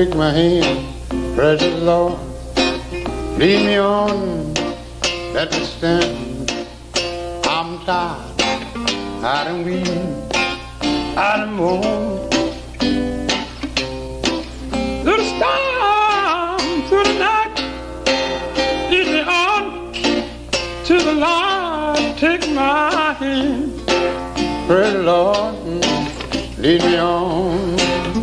take my hand, precious Lord, lead me on, let me stand. I'm tired, I done weep, I done moan. Through the storm, through the night, lead me on to the light, take my hand, precious Lord, lead me on.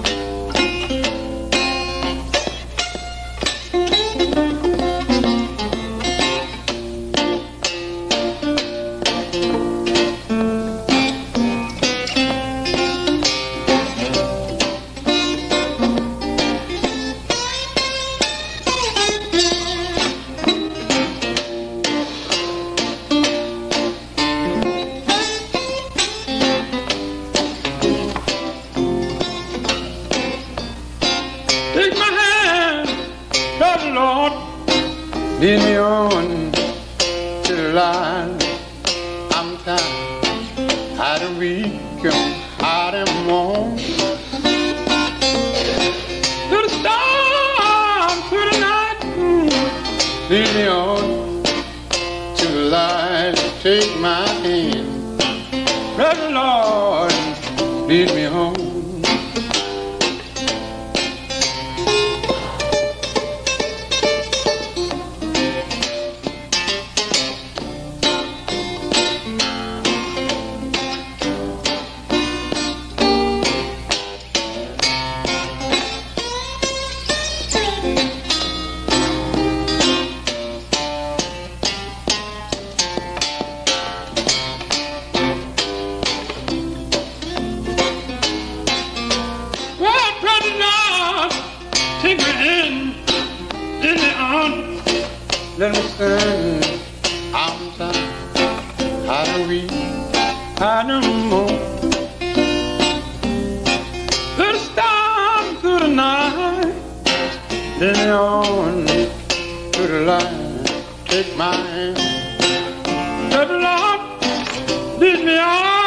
Take my hand, brother Lord, lead me on to the light. I'm tired, I done weak, I done moan. Through the storm, through the night, lead me on to the light. Take my hand, brother Lord, lead me home. Take my hand, lead me on, let me stand. I'm tired, I done weep, I done moan. Through the storm, through the night, lead me on to the light. Take my hand, let the Lord lead me on.